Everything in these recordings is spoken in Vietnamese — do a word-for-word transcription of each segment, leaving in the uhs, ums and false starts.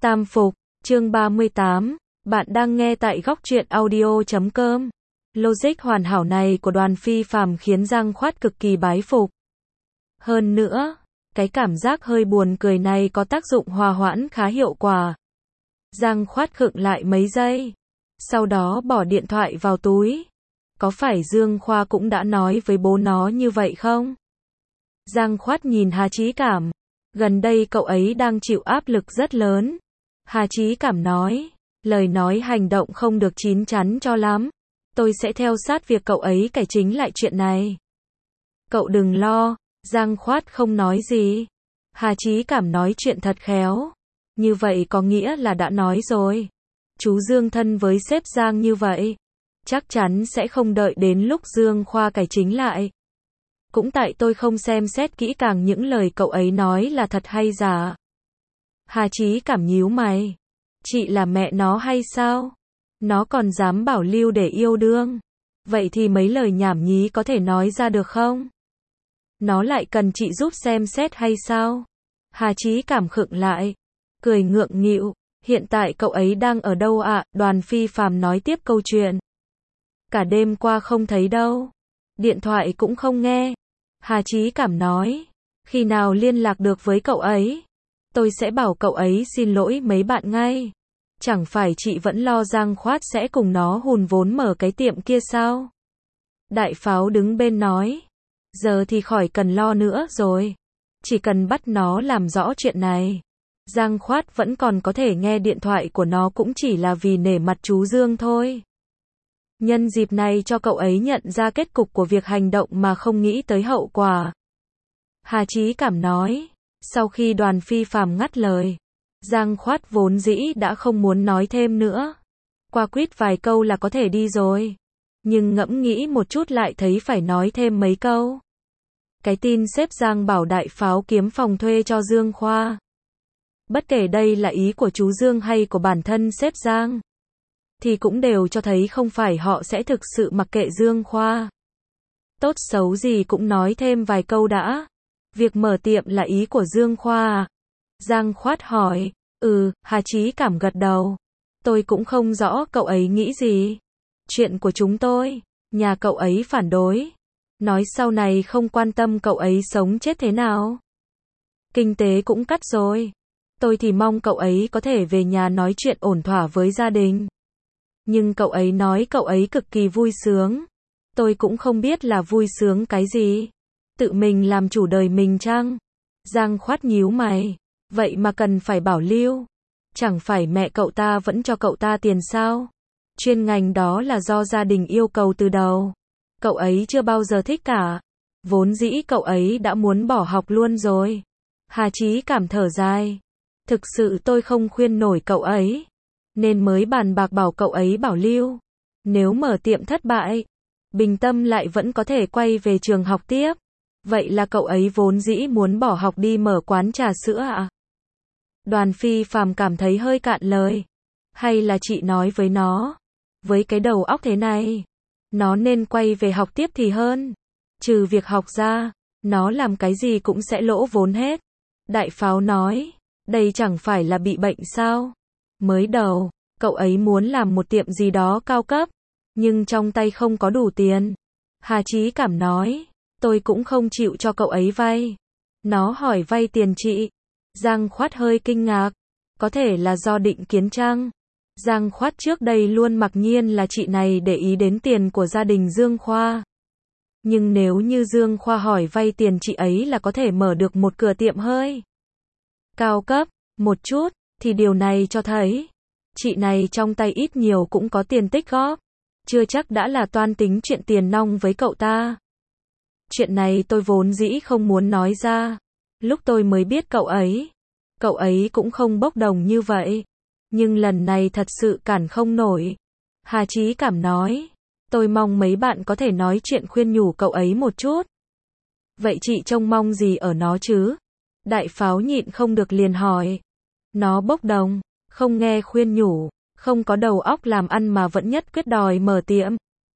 Tam phục, chương ba mươi tám, bạn đang nghe tại góc truyện audio chấm com. Logic hoàn hảo này của Đoàn Phi Phàm khiến Giang Khoát cực kỳ bái phục. Hơn nữa, cái cảm giác hơi buồn cười này có tác dụng hòa hoãn khá hiệu quả. Giang Khoát khựng lại mấy giây, sau đó bỏ điện thoại vào túi. Có phải Dương Khoa cũng đã nói với bố nó như vậy không? Giang Khoát nhìn Hà Chí Cảm. Gần đây cậu ấy đang chịu áp lực rất lớn. Hà Chí Cảm nói, lời nói hành động không được chín chắn cho lắm. Tôi sẽ theo sát việc cậu ấy cải chính lại chuyện này. Cậu đừng lo, Giang Khoát không nói gì. Hà Chí Cảm nói chuyện thật khéo. Như vậy có nghĩa là đã nói rồi. Chú Dương thân với sếp Giang như vậy, chắc chắn sẽ không đợi đến lúc Dương Khoa cải chính lại. Cũng tại tôi không xem xét kỹ càng những lời cậu ấy nói là thật hay giả. Hà Chí Cảm nhíu mày. Chị là mẹ nó hay sao? Nó còn dám bảo Lưu để yêu đương. Vậy thì mấy lời nhảm nhí có thể nói ra được không? Nó lại cần chị giúp xem xét hay sao? Hà Chí Cảm khựng lại, cười ngượng nghịu. Hiện tại cậu ấy đang ở đâu ạ? À? Đoàn Phi Phàm nói tiếp câu chuyện. Cả đêm qua không thấy đâu. Điện thoại cũng không nghe. Hà Chí Cảm nói, khi nào liên lạc được với cậu ấy, tôi sẽ bảo cậu ấy xin lỗi mấy bạn ngay. Chẳng phải chị vẫn lo Giang Khoát sẽ cùng nó hùn vốn mở cái tiệm kia sao? Đại Pháo đứng bên nói, giờ thì khỏi cần lo nữa rồi. Chỉ cần bắt nó làm rõ chuyện này. Giang Khoát vẫn còn có thể nghe điện thoại của nó cũng chỉ là vì nể mặt chú Dương thôi. Nhân dịp này cho cậu ấy nhận ra kết cục của việc hành động mà không nghĩ tới hậu quả. Hà Chí Cảm nói, sau khi Đoàn Phi Phàm ngắt lời, Giang Khoát vốn dĩ đã không muốn nói thêm nữa. Qua quýt vài câu là có thể đi rồi. Nhưng ngẫm nghĩ một chút lại thấy phải nói thêm mấy câu. Cái tin sếp Giang bảo Đại Pháo kiếm phòng thuê cho Dương Khoa. Bất kể đây là ý của chú Dương hay của bản thân sếp Giang, thì cũng đều cho thấy không phải họ sẽ thực sự mặc kệ Dương Khoa. Tốt xấu gì cũng nói thêm vài câu đã. Việc mở tiệm là ý của Dương Khoa à? Giang Khoát hỏi. Ừ, Hà Chí Cảm gật đầu. Tôi cũng không rõ cậu ấy nghĩ gì. Chuyện của chúng tôi, nhà cậu ấy phản đối. Nói sau này không quan tâm cậu ấy sống chết thế nào. Kinh tế cũng cắt rồi. Tôi thì mong cậu ấy có thể về nhà nói chuyện ổn thỏa với gia đình. Nhưng cậu ấy nói cậu ấy cực kỳ vui sướng. Tôi cũng không biết là vui sướng cái gì. Tự mình làm chủ đời mình chăng? Giang Khoát nhíu mày. Vậy mà cần phải bảo Lưu. Chẳng phải mẹ cậu ta vẫn cho cậu ta tiền sao? Chuyên ngành đó là do gia đình yêu cầu từ đầu. Cậu ấy chưa bao giờ thích cả. Vốn dĩ cậu ấy đã muốn bỏ học luôn rồi. Hà Chí Cảm thở dài. Thực sự tôi không khuyên nổi cậu ấy. Nên mới bàn bạc bảo cậu ấy bảo Lưu. Nếu mở tiệm thất bại, bình tâm lại vẫn có thể quay về trường học tiếp. Vậy là cậu ấy vốn dĩ muốn bỏ học đi mở quán trà sữa ạ? À? Đoàn Phi Phàm cảm thấy hơi cạn lời. Hay là chị nói với nó, với cái đầu óc thế này, nó nên quay về học tiếp thì hơn. Trừ việc học ra, nó làm cái gì cũng sẽ lỗ vốn hết. Đại Pháo nói, đây chẳng phải là bị bệnh sao? Mới đầu, cậu ấy muốn làm một tiệm gì đó cao cấp, nhưng trong tay không có đủ tiền. Hà Chí Cảm nói, tôi cũng không chịu cho cậu ấy vay. Nó hỏi vay tiền chị. Giang Khoát hơi kinh ngạc. Có thể là do định kiến chăng? Giang Khoát trước đây luôn mặc nhiên là chị này để ý đến tiền của gia đình Dương Khoa. Nhưng nếu như Dương Khoa hỏi vay tiền chị ấy là có thể mở được một cửa tiệm hơi cao cấp một chút, thì điều này cho thấy chị này trong tay ít nhiều cũng có tiền tích góp. Chưa chắc đã là toan tính chuyện tiền nong với cậu ta. Chuyện này tôi vốn dĩ không muốn nói ra. Lúc tôi mới biết cậu ấy, cậu ấy cũng không bốc đồng như vậy. Nhưng lần này thật sự cản không nổi. Hà Chí Cảm nói, tôi mong mấy bạn có thể nói chuyện khuyên nhủ cậu ấy một chút. Vậy chị trông mong gì ở nó chứ? Đại Pháo nhịn không được liền hỏi. Nó bốc đồng, không nghe khuyên nhủ, không có đầu óc làm ăn mà vẫn nhất quyết đòi mở tiệm.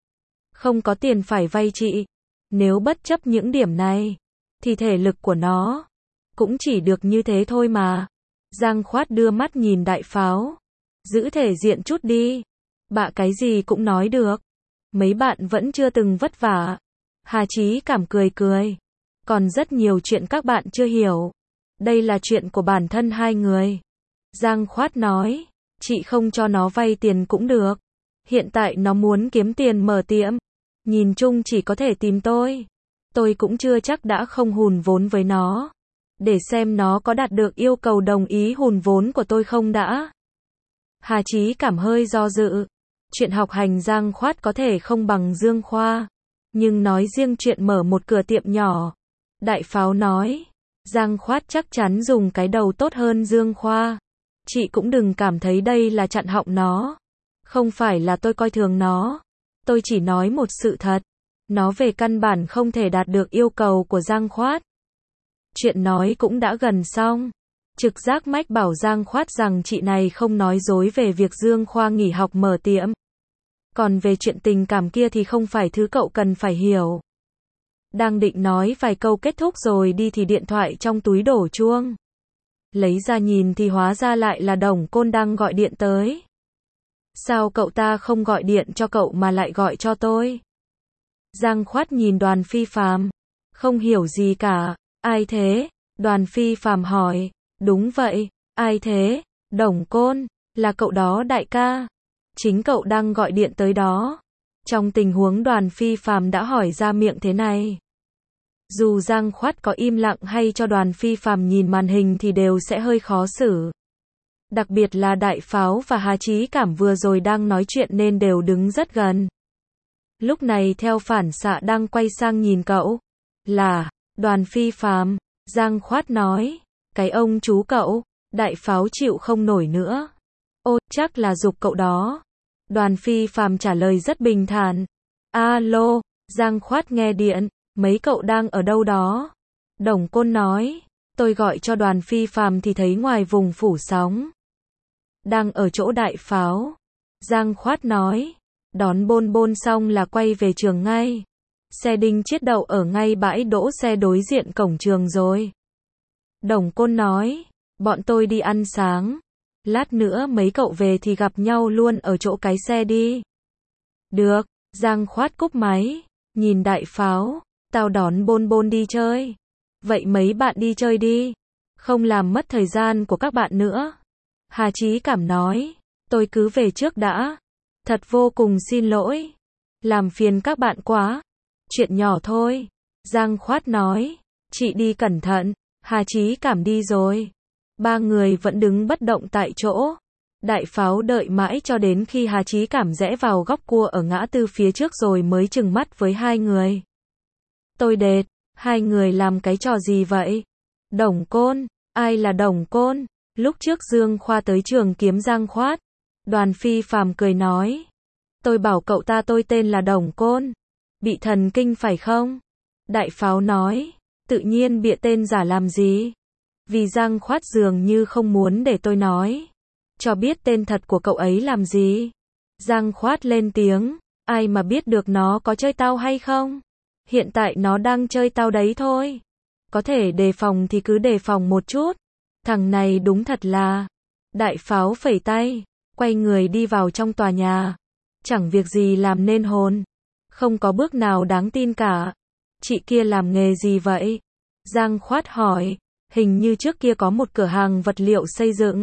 Không có tiền phải vay chị. Nếu bất chấp những điểm này, thì thể lực của nó cũng chỉ được như thế thôi mà. Giang Khoát đưa mắt nhìn đại pháo. Giữ thể diện chút đi. Bạ cái gì cũng nói được. Mấy bạn vẫn chưa từng vất vả. Hà Chí Cảm cười cười. Còn rất nhiều chuyện các bạn chưa hiểu. Đây là chuyện của bản thân hai người. Giang Khoát nói, chị không cho nó vay tiền cũng được. Hiện tại nó muốn kiếm tiền mở tiệm. Nhìn chung chỉ có thể tìm tôi. Tôi cũng chưa chắc đã không hùn vốn với nó. Để xem nó có đạt được yêu cầu đồng ý hùn vốn của tôi không đã. Hà Chí Cảm hơi do dự. Chuyện học hành Giang Khoát có thể không bằng Dương Khoa. Nhưng nói riêng chuyện mở một cửa tiệm nhỏ. Đại pháo nói, Giang Khoát chắc chắn dùng cái đầu tốt hơn Dương Khoa. Chị cũng đừng cảm thấy đây là chặn họng nó. Không phải là tôi coi thường nó. Tôi chỉ nói một sự thật. Nó về căn bản không thể đạt được yêu cầu của Giang Khoát. Chuyện nói cũng đã gần xong. Trực giác mách bảo Giang Khoát rằng chị này không nói dối về việc Dương Khoa nghỉ học mở tiệm. Còn về chuyện tình cảm kia thì không phải thứ cậu cần phải hiểu. Đang định nói vài câu kết thúc rồi đi thì điện thoại trong túi đổ chuông. Lấy ra nhìn thì hóa ra lại là Đồng Côn đang gọi điện tới. Sao cậu ta không gọi điện cho cậu mà lại gọi cho tôi? Giang Khoát nhìn Đoàn Phi Phàm, không hiểu gì cả. Ai thế? Đoàn Phi Phàm hỏi. Đúng vậy, ai thế? Đồng Côn, là cậu đó đại ca. Chính cậu đang gọi điện tới đó. Trong tình huống Đoàn Phi Phàm đã hỏi ra miệng thế này. Dù Giang Khoát có im lặng hay cho Đoàn Phi Phàm nhìn màn hình thì đều sẽ hơi khó xử. Đặc biệt là Đại Pháo và Hà Chí Cảm vừa rồi đang nói chuyện nên đều đứng rất gần. Lúc này theo phản xạ đang quay sang nhìn cậu. Là, Đoàn Phi Phàm. Giang Khoát nói, cái ông chú cậu. Đại Pháo chịu không nổi nữa. Ô, chắc là giục cậu đó. Đoàn Phi Phàm trả lời rất bình thản. Alo, Giang Khoát nghe điện, mấy cậu đang ở đâu đó? Đồng Côn nói, tôi gọi cho Đoàn Phi Phàm thì thấy ngoài vùng phủ sóng. Đang ở chỗ Đại Pháo. Giang Khoát nói, đón Bôn Bôn xong là quay về trường ngay. Xe Đinh Chiết đậu ở ngay bãi đỗ xe đối diện cổng trường rồi. Đồng Côn nói, bọn tôi đi ăn sáng. Lát nữa mấy cậu về thì gặp nhau luôn ở chỗ cái xe đi. Được, Giang Khoát cúp máy, nhìn Đại Pháo, tao đón Bôn Bôn đi chơi. Vậy mấy bạn đi chơi đi, không làm mất thời gian của các bạn nữa. Hà Chí Cảm nói, tôi cứ về trước đã. Thật vô cùng xin lỗi. Làm phiền các bạn quá. Chuyện nhỏ thôi. Giang Khoát nói, chị đi cẩn thận. Hà Chí Cảm đi rồi. Ba người vẫn đứng bất động tại chỗ. Đại Pháo đợi mãi cho đến khi Hà Chí Cảm rẽ vào góc cua ở ngã tư phía trước rồi mới trừng mắt với hai người. Tôi đệt, hai người làm cái trò gì vậy? Đồng Côn, ai là Đồng Côn? Lúc trước Dương Khoa tới trường kiếm Giang Khoát. Đoàn Phi Phàm cười nói. Tôi bảo cậu ta tôi tên là Đồng Côn. Bị thần kinh phải không? Đại Pháo nói, tự nhiên bịa tên giả làm gì? Vì Giang Khoát dường như không muốn để tôi nói. Cho biết tên thật của cậu ấy làm gì? Giang Khoát lên tiếng, ai mà biết được nó có chơi tao hay không? Hiện tại nó đang chơi tao đấy thôi. Có thể đề phòng thì cứ đề phòng một chút. Thằng này đúng thật là. Đại Pháo phẩy tay, quay người đi vào trong tòa nhà. Chẳng việc gì làm nên hồn. Không có bước nào đáng tin cả. Chị kia làm nghề gì vậy? Giang Khoát hỏi. Hình như trước kia có một cửa hàng vật liệu xây dựng.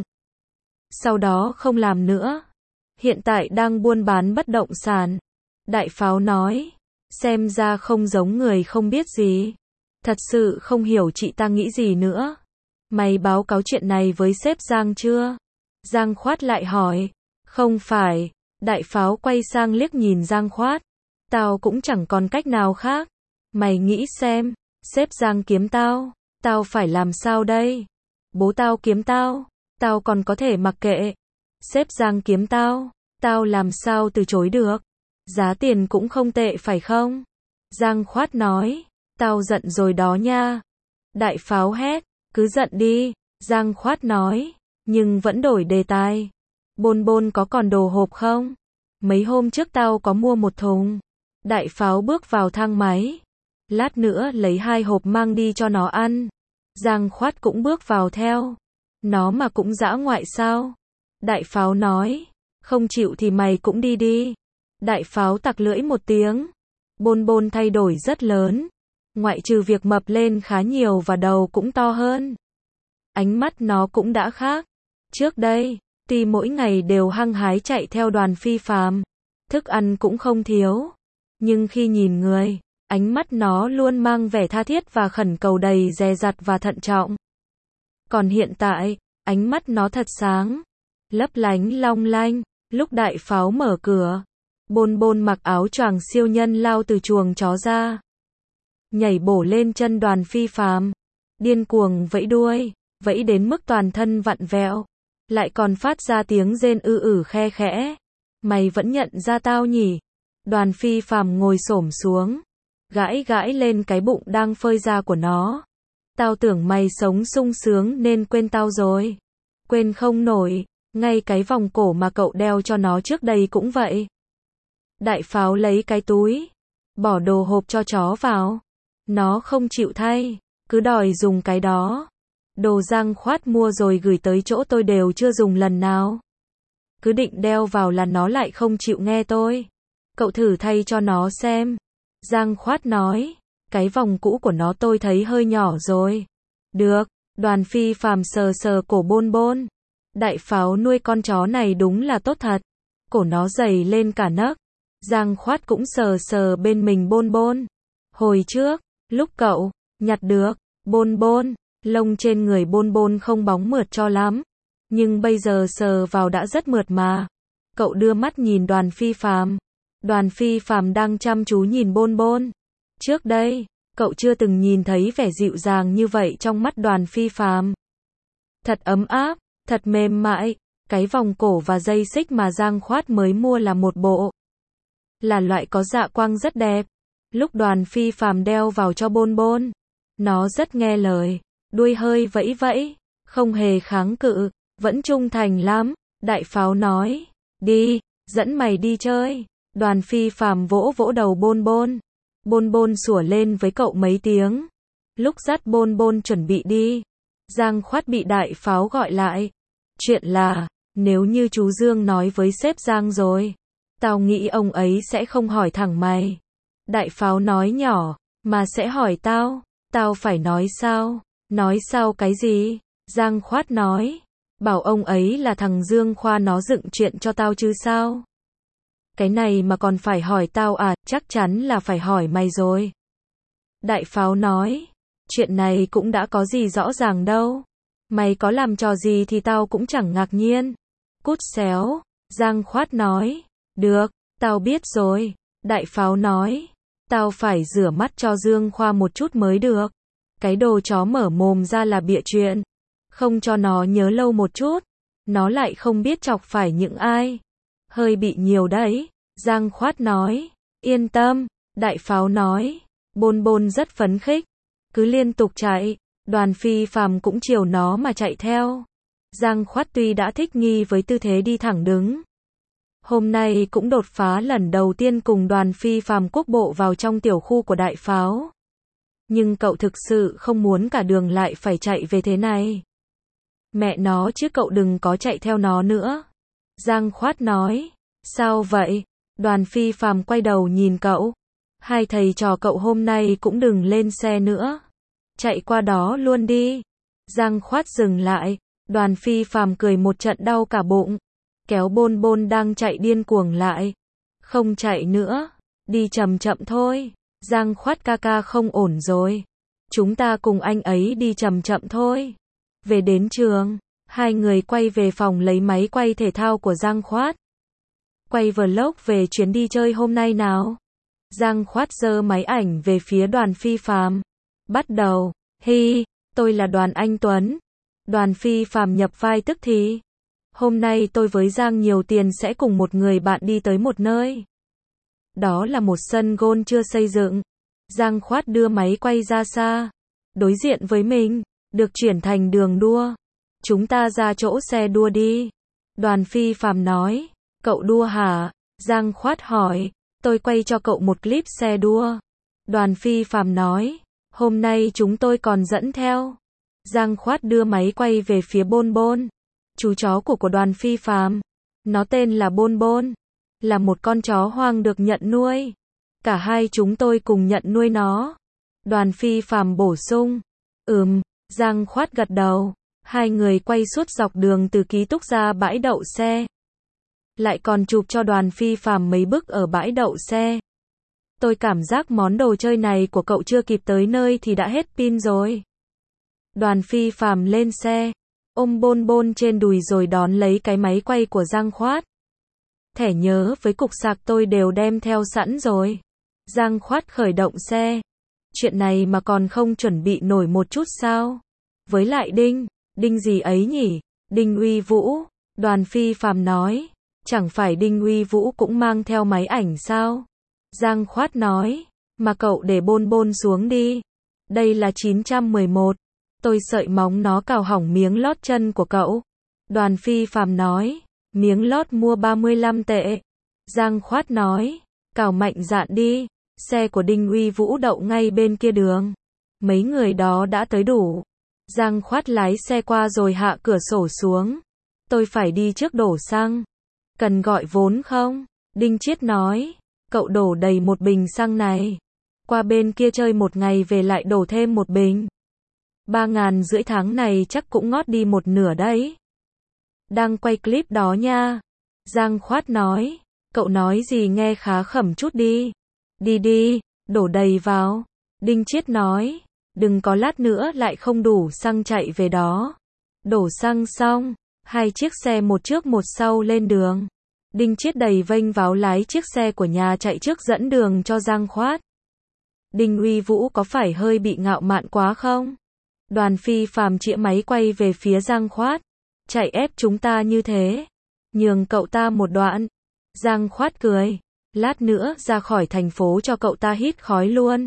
Sau đó không làm nữa. Hiện tại đang buôn bán bất động sản. Đại Pháo nói. Xem ra không giống người không biết gì. Thật sự không hiểu chị ta nghĩ gì nữa. Mày báo cáo chuyện này với sếp Giang chưa? Giang Khoát lại hỏi. Không phải. Đại Pháo quay sang liếc nhìn Giang Khoát. Tao cũng chẳng còn cách nào khác. Mày nghĩ xem. Sếp Giang kiếm tao. Tao phải làm sao đây? Bố tao kiếm tao. Tao còn có thể mặc kệ. Sếp Giang kiếm tao. Tao làm sao từ chối được? Giá tiền cũng không tệ phải không? Giang Khoát nói. Tao giận rồi đó nha. Đại Pháo hét. Cứ giận đi. Giang Khoát nói. Nhưng vẫn đổi đề tài. Bôn Bôn có còn đồ hộp không? Mấy hôm trước tao có mua một thùng. Đại Pháo bước vào thang máy. Lát nữa lấy hai hộp mang đi cho nó ăn. Giang Khoát cũng bước vào theo. Nó mà cũng dã ngoại sao? Đại Pháo nói. Không chịu thì mày cũng đi đi. Đại Pháo tặc lưỡi một tiếng. Bôn Bôn thay đổi rất lớn. Ngoại trừ việc mập lên khá nhiều và đầu cũng to hơn. Ánh mắt nó cũng đã khác. Trước đây, tuy mỗi ngày đều hăng hái chạy theo Đoàn Phi Phàm, thức ăn cũng không thiếu. Nhưng khi nhìn người, ánh mắt nó luôn mang vẻ tha thiết và khẩn cầu đầy dè dặt và thận trọng. Còn hiện tại, ánh mắt nó thật sáng, lấp lánh long lanh. Lúc Đại Pháo mở cửa, Bôn Bôn mặc áo choàng siêu nhân lao từ chuồng chó ra, nhảy bổ lên chân Đoàn Phi Phàm, điên cuồng vẫy đuôi, vẫy đến mức toàn thân vặn vẹo, lại còn phát ra tiếng rên ư ử khe khẽ. Mày vẫn nhận ra tao nhỉ? Đoàn Phi Phàm ngồi xổm xuống, gãi gãi lên cái bụng đang phơi ra của nó. Tao tưởng mày sống sung sướng nên quên tao rồi. Quên không nổi, ngay cái vòng cổ mà cậu đeo cho nó trước đây cũng vậy. Đại Pháo lấy cái túi, bỏ đồ hộp cho chó vào. Nó không chịu thay, cứ đòi dùng cái đó. Đồ Giang Khoát mua rồi gửi tới chỗ tôi đều chưa dùng lần nào. Cứ định đeo vào là nó lại không chịu nghe tôi. Cậu thử thay cho nó xem. Giang Khoát nói, cái vòng cũ của nó tôi thấy hơi nhỏ rồi. Được, Đoàn Phi Phàm sờ sờ cổ Bôn Bôn. Đại Pháo nuôi con chó này đúng là tốt thật. Cổ nó dày lên cả nấc. Giang Khoát cũng sờ sờ bên mình Bôn Bôn. Hồi trước, lúc cậu nhặt được Bôn Bôn, lông trên người Bôn Bôn không bóng mượt cho lắm. Nhưng bây giờ sờ vào đã rất mượt mà. Cậu đưa mắt nhìn Đoàn Phi Phàm. Đoàn Phi Phàm đang chăm chú nhìn Bôn Bôn. Trước đây, cậu chưa từng nhìn thấy vẻ dịu dàng như vậy trong mắt Đoàn Phi Phàm. Thật ấm áp, thật mềm mại. Cái vòng cổ và dây xích mà Giang Khoát mới mua là một bộ. Là loại có dạ quang rất đẹp. Lúc Đoàn Phi Phàm đeo vào cho Bôn Bôn, nó rất nghe lời, đuôi hơi vẫy vẫy, không hề kháng cự, vẫn trung thành lắm. Đại Pháo nói, đi, dẫn mày đi chơi. Đoàn Phi Phàm vỗ vỗ đầu Bôn Bôn. Bôn Bôn sủa lên với cậu mấy tiếng. Lúc dắt Bôn Bôn chuẩn bị đi, Giang Khoát bị Đại Pháo gọi lại. Chuyện là, nếu như chú Dương nói với sếp Giang rồi, tao nghĩ ông ấy sẽ không hỏi thẳng mày. Đại Pháo nói nhỏ, mà sẽ hỏi tao, tao phải nói sao? Nói sao cái gì? Giang Khoát nói, bảo ông ấy là thằng Dương Khoa nó dựng chuyện cho tao chứ sao? Cái này mà còn phải hỏi tao à? Chắc chắn là phải hỏi mày rồi. Đại Pháo nói, chuyện này cũng đã có gì rõ ràng đâu. Mày có làm trò gì thì tao cũng chẳng ngạc nhiên. Cút xéo. Giang Khoát nói, được, tao biết rồi. Đại Pháo nói, tao phải rửa mắt cho Dương Khoa một chút mới được. Cái đồ chó mở mồm ra là bịa chuyện. Không cho nó nhớ lâu một chút, nó lại không biết chọc phải những ai. Hơi bị nhiều đấy. Giang Khoát nói, yên tâm. Đại Pháo nói, Bôn Bôn rất phấn khích, cứ liên tục chạy. Đoàn Phi Phàm cũng chiều nó mà chạy theo. Giang Khoát tuy đã thích nghi với tư thế đi thẳng đứng, hôm nay cũng đột phá lần đầu tiên cùng Đoàn Phi Phàm quốc bộ vào trong tiểu khu của Đại Pháo. Nhưng cậu thực sự không muốn cả đường lại phải chạy về thế này. Mẹ nó chứ cậu đừng có chạy theo nó nữa. Giang Khoát nói, sao vậy? Đoàn Phi Phàm quay đầu nhìn cậu. Hai thầy trò cậu hôm nay cũng đừng lên xe nữa. Chạy qua đó luôn đi. Giang Khoát dừng lại. Đoàn Phi Phàm cười một trận đau cả bụng. Kéo Bôn Bôn đang chạy điên cuồng lại. Không chạy nữa. Đi chậm chậm thôi. Giang Khoát ca ca không ổn rồi. Chúng ta cùng anh ấy đi chậm chậm thôi. Về đến trường, hai người quay về phòng lấy máy quay thể thao của Giang Khoát. Quay vlog về chuyến đi chơi hôm nay nào. Giang Khoát giơ máy ảnh về phía Đoàn Phi Phàm. Bắt đầu, hi, tôi là Đoàn Anh Tuấn. Đoàn Phi Phàm nhập vai tức thì. Hôm nay tôi với Giang nhiều tiền sẽ cùng một người bạn đi tới một nơi. Đó là một sân golf chưa xây dựng. Giang Khoát đưa máy quay ra xa. Đối diện với mình, được chuyển thành đường đua. Chúng ta ra chỗ xe đua đi. Đoàn Phi Phàm nói, cậu đua hả? Giang Khoát hỏi, tôi quay cho cậu một clip xe đua. Đoàn Phi Phàm nói, hôm nay chúng tôi còn dẫn theo Giang Khoát đưa máy quay về phía Bôn Bôn. Chú chó của của Đoàn Phi Phàm. Nó tên là Bôn Bôn. Là một con chó hoang được nhận nuôi. Cả hai chúng tôi cùng nhận nuôi nó. Đoàn Phi Phàm bổ sung. Ừm, Giang Khoát gật đầu. Hai người quay suốt dọc đường từ ký túc ra bãi đậu xe. Lại còn chụp cho Đoàn Phi Phàm mấy bức ở bãi đậu xe. Tôi cảm giác món đồ chơi này của cậu chưa kịp tới nơi thì đã hết pin rồi. Đoàn Phi Phàm lên xe, ôm Bôn Bôn trên đùi rồi đón lấy cái máy quay của Giang Khoát. Thẻ nhớ với cục sạc tôi đều đem theo sẵn rồi. Giang Khoát khởi động xe. Chuyện này mà còn không chuẩn bị nổi một chút sao? Với lại Đinh, Đinh gì ấy nhỉ? Đinh Uy Vũ. Đoàn Phi Phàm nói. Chẳng phải Đinh Uy Vũ cũng mang theo máy ảnh sao? Giang Khoát nói. Mà cậu để Bôn Bôn xuống đi. Đây là chín trăm mười một. Tôi sợi móng nó cào hỏng miếng lót chân của cậu. Đoàn Phi Phàm nói. Miếng lót mua ba mươi lăm tệ. Giang Khoát nói. Cào mạnh dạn đi. Xe của Đinh Uy Vũ đậu ngay bên kia đường. Mấy người đó đã tới đủ. Giang Khoát lái xe qua rồi hạ cửa sổ xuống. Tôi phải đi trước đổ xăng. Cần gọi vốn không? Đinh Chiết nói. Cậu đổ đầy một bình xăng này. Qua bên kia chơi một ngày về lại đổ thêm một bình. Ba ngàn rưỡi tháng này chắc cũng ngót đi một nửa đấy. Đang quay clip đó nha. Giang Khoát nói. Cậu nói gì nghe khá khẩm chút đi. Đi đi, đổ đầy vào. Đinh Chiết nói. Đừng có lát nữa lại không đủ xăng chạy về đó. Đổ xăng xong, hai chiếc xe một trước một sau lên đường. Đinh Chiết đầy vênh váo lái chiếc xe của nhà chạy trước dẫn đường cho Giang Khoát. Đinh Uy Vũ có phải hơi bị ngạo mạn quá không? Đoàn Phi Phàm chĩa máy quay về phía Giang Khoát. Chạy ép chúng ta như thế. Nhường cậu ta một đoạn. Giang Khoát cười. Lát nữa ra khỏi thành phố cho cậu ta hít khói luôn.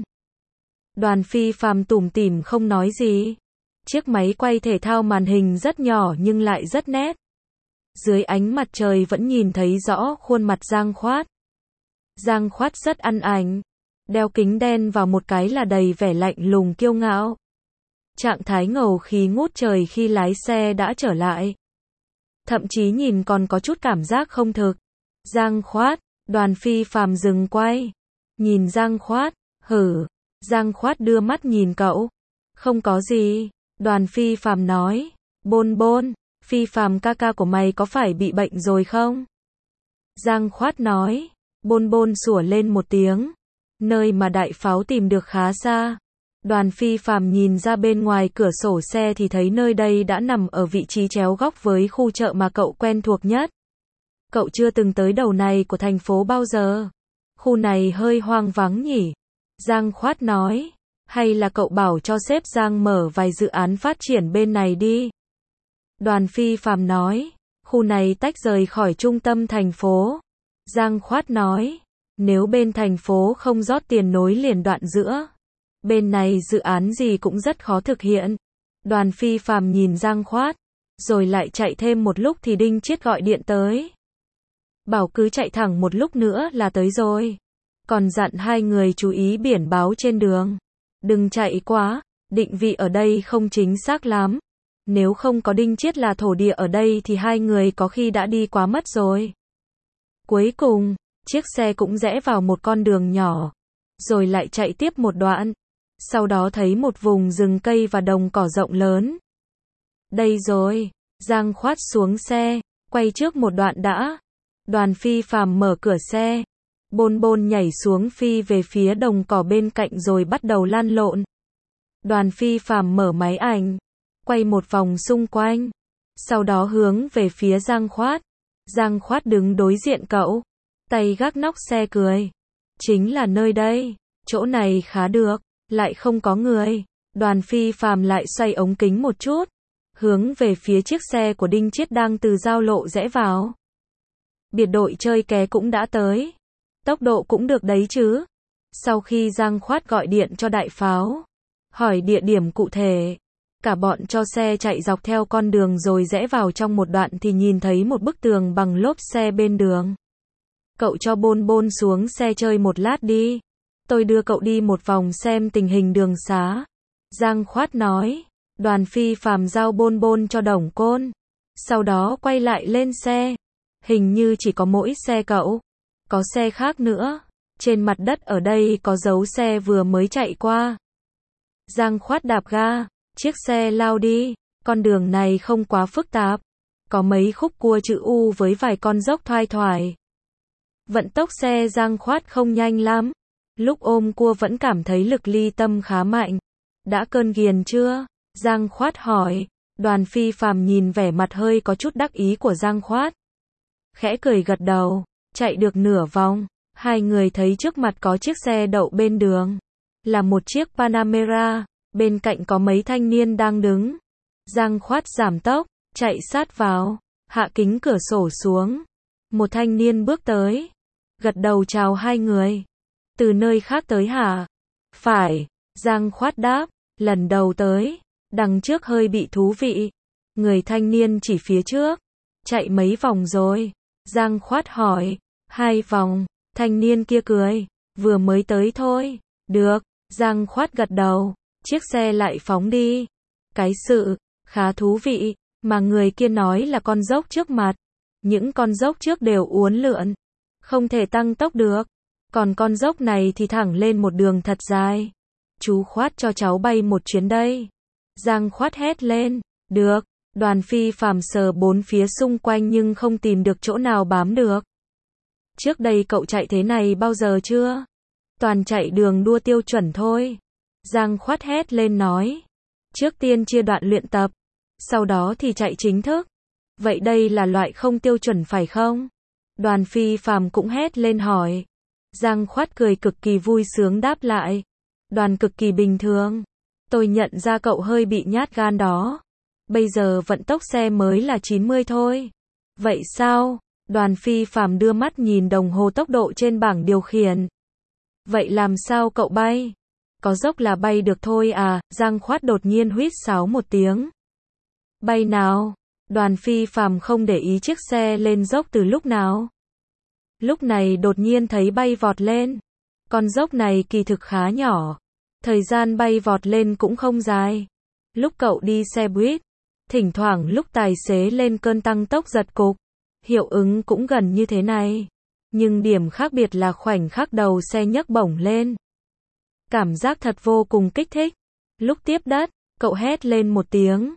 Đoàn Phi Phàm tủm tỉm không nói gì. Chiếc máy quay thể thao màn hình rất nhỏ nhưng lại rất nét. Dưới ánh mặt trời vẫn nhìn thấy rõ khuôn mặt Giang Khoát. Giang Khoát rất ăn ảnh. Đeo kính đen vào một cái là đầy vẻ lạnh lùng kiêu ngạo. Trạng thái ngầu khí ngút trời khi lái xe đã trở lại. Thậm chí nhìn còn có chút cảm giác không thực. Giang Khoát, Đoàn Phi Phàm dừng quay. Nhìn Giang Khoát, hử. Giang Khoát đưa mắt nhìn cậu. Không có gì. Đoàn Phi Phàm nói. Bôn Bôn, Phi Phàm ca ca của mày có phải bị bệnh rồi không? Giang Khoát nói. Bôn Bôn sủa lên một tiếng. Nơi mà đại pháo tìm được khá xa. Đoàn Phi Phàm nhìn ra bên ngoài cửa sổ xe thì thấy nơi đây đã nằm ở vị trí chéo góc với khu chợ mà cậu quen thuộc nhất. Cậu chưa từng tới đầu này của thành phố bao giờ. Khu này hơi hoang vắng nhỉ? Giang Khoát nói. Hay là cậu bảo cho sếp Giang mở vài dự án phát triển bên này đi. Đoàn Phi Phàm nói. Khu này tách rời khỏi trung tâm thành phố. Giang Khoát nói. Nếu bên thành phố không rót tiền nối liền đoạn giữa. Bên này dự án gì cũng rất khó thực hiện. Đoàn Phi Phàm nhìn Giang Khoát. Rồi lại chạy thêm một lúc thì Đinh Chiết gọi điện tới. Bảo cứ chạy thẳng một lúc nữa là tới rồi. Còn dặn hai người chú ý biển báo trên đường. Đừng chạy quá, định vị ở đây không chính xác lắm. Nếu không có Đinh Chiết là thổ địa ở đây thì hai người có khi đã đi quá mất rồi. Cuối cùng, chiếc xe cũng rẽ vào một con đường nhỏ. Rồi lại chạy tiếp một đoạn. Sau đó thấy một vùng rừng cây và đồng cỏ rộng lớn. Đây rồi, Giang Khoát xuống xe, quay trước một đoạn đã. Đoàn Phi Phàm mở cửa xe. Bôn Bôn nhảy xuống phi về phía đồng cỏ bên cạnh rồi bắt đầu lăn lộn. Đoàn Phi Phàm mở máy ảnh, quay một vòng xung quanh. Sau đó hướng về phía Giang Khoát. Giang Khoát đứng đối diện cậu. Tay gác nóc xe cười. Chính là nơi đây. Chỗ này khá được. Lại không có người. Đoàn Phi Phàm lại xoay ống kính một chút. Hướng về phía chiếc xe của Đinh Chiết đang từ giao lộ rẽ vào. Biệt đội chơi ké cũng đã tới. Tốc độ cũng được đấy chứ. Sau khi Giang Khoát gọi điện cho đại pháo. Hỏi địa điểm cụ thể. Cả bọn cho xe chạy dọc theo con đường rồi rẽ vào trong một đoạn thì nhìn thấy một bức tường bằng lốp xe bên đường. Cậu cho Bôn Bôn xuống xe chơi một lát đi. Tôi đưa cậu đi một vòng xem tình hình đường xá. Giang Khoát nói. Đoàn Phi Phàm giao bôn bôn cho Đồng Côn. Sau đó quay lại lên xe. Hình như chỉ có mỗi xe cậu. Có xe khác nữa. Trên mặt đất ở đây có dấu xe vừa mới chạy qua. Giang Khoát đạp ga. Chiếc xe lao đi. Con đường này không quá phức tạp. Có mấy khúc cua chữ U với vài con dốc thoai thoải. Vận tốc xe Giang Khoát không nhanh lắm. Lúc ôm cua vẫn cảm thấy lực ly tâm khá mạnh. Đã cơn ghiền chưa? Giang Khoát hỏi. Đoàn Phi Phàm nhìn vẻ mặt hơi có chút đắc ý của Giang Khoát. Khẽ cười gật đầu. Chạy được nửa vòng. Hai người thấy trước mặt có chiếc xe đậu bên đường. Là một chiếc Panamera. Bên cạnh có mấy thanh niên đang đứng. Giang Khoát giảm tốc. Chạy sát vào. Hạ kính cửa sổ xuống. Một thanh niên bước tới. Gật đầu chào hai người. Từ nơi khác tới hả? Phải. Giang Khoát đáp. Lần đầu tới. Đằng trước hơi bị thú vị. Người thanh niên chỉ phía trước. Chạy mấy vòng rồi? Giang Khoát hỏi. Hai vòng. Thanh niên kia cười. Vừa mới tới thôi. Được. Giang Khoát gật đầu. Chiếc xe lại phóng đi. Cái sự khá thú vị mà người kia nói là con dốc trước mặt. Những con dốc trước đều uốn lượn. Không thể tăng tốc được. Còn con dốc này thì thẳng lên một đường thật dài. Chú Khoát cho cháu bay một chuyến đây. Giang Khoát hét lên. Được. Đoàn Phi Phàm sờ bốn phía xung quanh nhưng không tìm được chỗ nào bám được. Trước đây cậu chạy thế này bao giờ chưa? Toàn chạy đường đua tiêu chuẩn thôi. Giang Khoát hét lên nói. Trước tiên chia đoạn luyện tập. Sau đó thì chạy chính thức. Vậy đây là loại không tiêu chuẩn phải không? Đoàn Phi Phàm cũng hét lên hỏi. Giang Khoát cười cực kỳ vui sướng đáp lại. Đoàn cực kỳ bình thường. Tôi nhận ra cậu hơi bị nhát gan đó. Bây giờ vận tốc xe mới là chín mươi thôi. Vậy sao? Đoàn Phi Phàm đưa mắt nhìn đồng hồ tốc độ trên bảng điều khiển. Vậy làm sao cậu bay? Có dốc là bay được thôi à? Giang Khoát đột nhiên huýt sáo một tiếng. Bay nào? Đoàn Phi Phàm không để ý chiếc xe lên dốc từ lúc nào. Lúc này đột nhiên thấy bay vọt lên. Con dốc này kỳ thực khá nhỏ. Thời gian bay vọt lên cũng không dài. Lúc cậu đi xe buýt, thỉnh thoảng lúc tài xế lên cơn tăng tốc giật cục, hiệu ứng cũng gần như thế này. Nhưng điểm khác biệt là khoảnh khắc đầu xe nhấc bổng lên. Cảm giác thật vô cùng kích thích. Lúc tiếp đất, cậu hét lên một tiếng.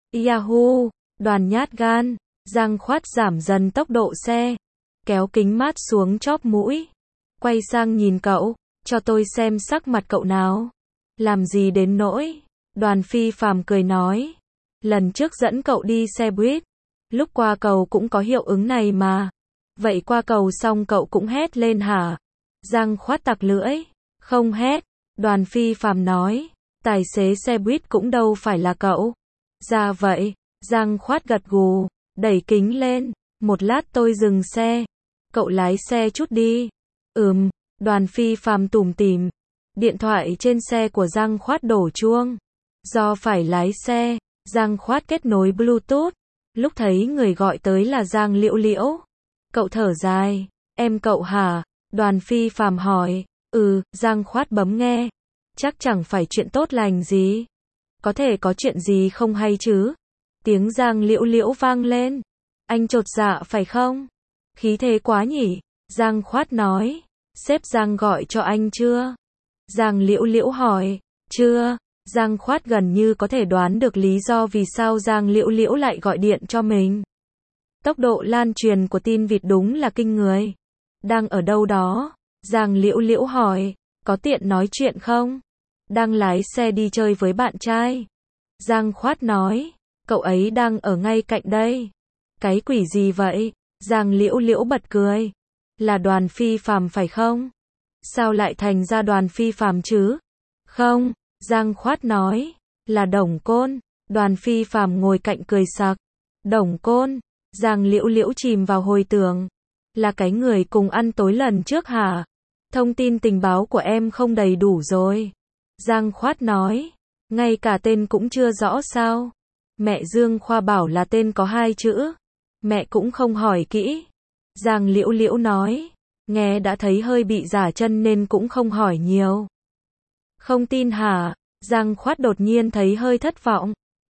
Yahoo! Đoàn nhát gan. Giang Khoát giảm dần tốc độ xe. Kéo kính mát xuống chóp mũi. Quay sang nhìn cậu. Cho tôi xem sắc mặt cậu nào. Làm gì đến nỗi? Đoàn Phi Phàm cười nói. Lần trước dẫn cậu đi xe buýt. Lúc qua cầu cũng có hiệu ứng này mà. Vậy qua cầu xong cậu cũng hét lên hả? Giang Khoát tặc lưỡi. Không hét. Đoàn Phi Phàm nói. Tài xế xe buýt cũng đâu phải là cậu. Ra vậy. Giang Khoát gật gù. Đẩy kính lên. Một lát tôi dừng xe. Cậu lái xe chút đi. Ừm. Đoàn Phi Phàm tủm tỉm. Điện thoại trên xe của Giang Khoát đổ chuông. Do phải lái xe, Giang Khoát kết nối Bluetooth. Lúc thấy người gọi tới là Giang Liễu Liễu. Cậu thở dài. Em cậu hả? Đoàn Phi Phàm hỏi. Ừ, Giang Khoát bấm nghe. Chắc chẳng phải chuyện tốt lành gì. Có thể có chuyện gì không hay chứ? Tiếng Giang Liễu Liễu vang lên. Anh chột dạ phải không? Khí thế quá nhỉ? Giang Khoát nói. Sếp Giang gọi cho anh chưa? Giang Liễu Liễu hỏi. Chưa. Giang Khoát gần như có thể đoán được lý do vì sao Giang Liễu Liễu lại gọi điện cho mình. Tốc độ lan truyền của tin vịt đúng là kinh người. Đang ở đâu đó? Giang Liễu Liễu hỏi. Có tiện nói chuyện không? Đang lái xe đi chơi với bạn trai. Giang Khoát nói. Cậu ấy đang ở ngay cạnh đây. Cái quỷ gì vậy? Giang Liễu Liễu bật cười. Là Đoàn Phi Phàm phải không? Sao lại thành ra Đoàn Phi Phàm chứ? Không. Giang Khoát nói. Là Đồng Côn. Đoàn Phi Phàm ngồi cạnh cười sặc. Đồng Côn. Giang Liễu Liễu chìm vào hồi tưởng. Là cái người cùng ăn tối lần trước hả? Thông tin tình báo của em không đầy đủ rồi. Giang Khoát nói. Ngay cả tên cũng chưa rõ sao? Mẹ Dương Khoa bảo là tên có hai chữ. Mẹ cũng không hỏi kỹ. Giang Liễu Liễu nói. Nghe đã thấy hơi bị giả chân nên cũng không hỏi nhiều. Không tin hả? Giang Khoát đột nhiên thấy hơi thất vọng.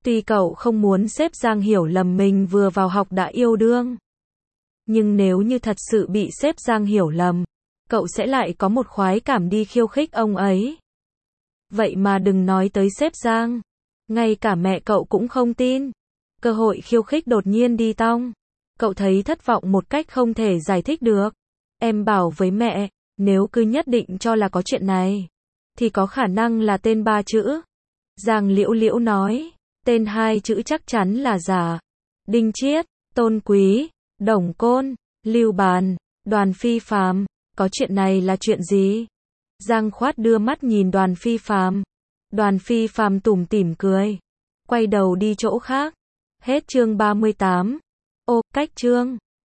Tuy cậu không muốn sếp Giang hiểu lầm mình vừa vào học đã yêu đương. Nhưng nếu như thật sự bị sếp Giang hiểu lầm, cậu sẽ lại có một khoái cảm đi khiêu khích ông ấy. Vậy mà đừng nói tới sếp Giang. Ngay cả mẹ cậu cũng không tin. Cơ hội khiêu khích đột nhiên đi tong. Cậu thấy thất vọng một cách không thể giải thích được. Em bảo với mẹ, nếu cứ nhất định cho là có chuyện này, thì có khả năng là tên ba chữ. Giang Liễu Liễu nói, tên hai chữ chắc chắn là giả. Đinh Chiết, Tôn Quý, Đồng Côn, Lưu Bàn, Đoàn Phi Phàm, có chuyện này là chuyện gì? Giang Khoát đưa mắt nhìn Đoàn Phi Phàm. Đoàn Phi Phàm tủm tỉm cười, quay đầu đi chỗ khác. Hết chương ba mươi tám. Ô, cách chương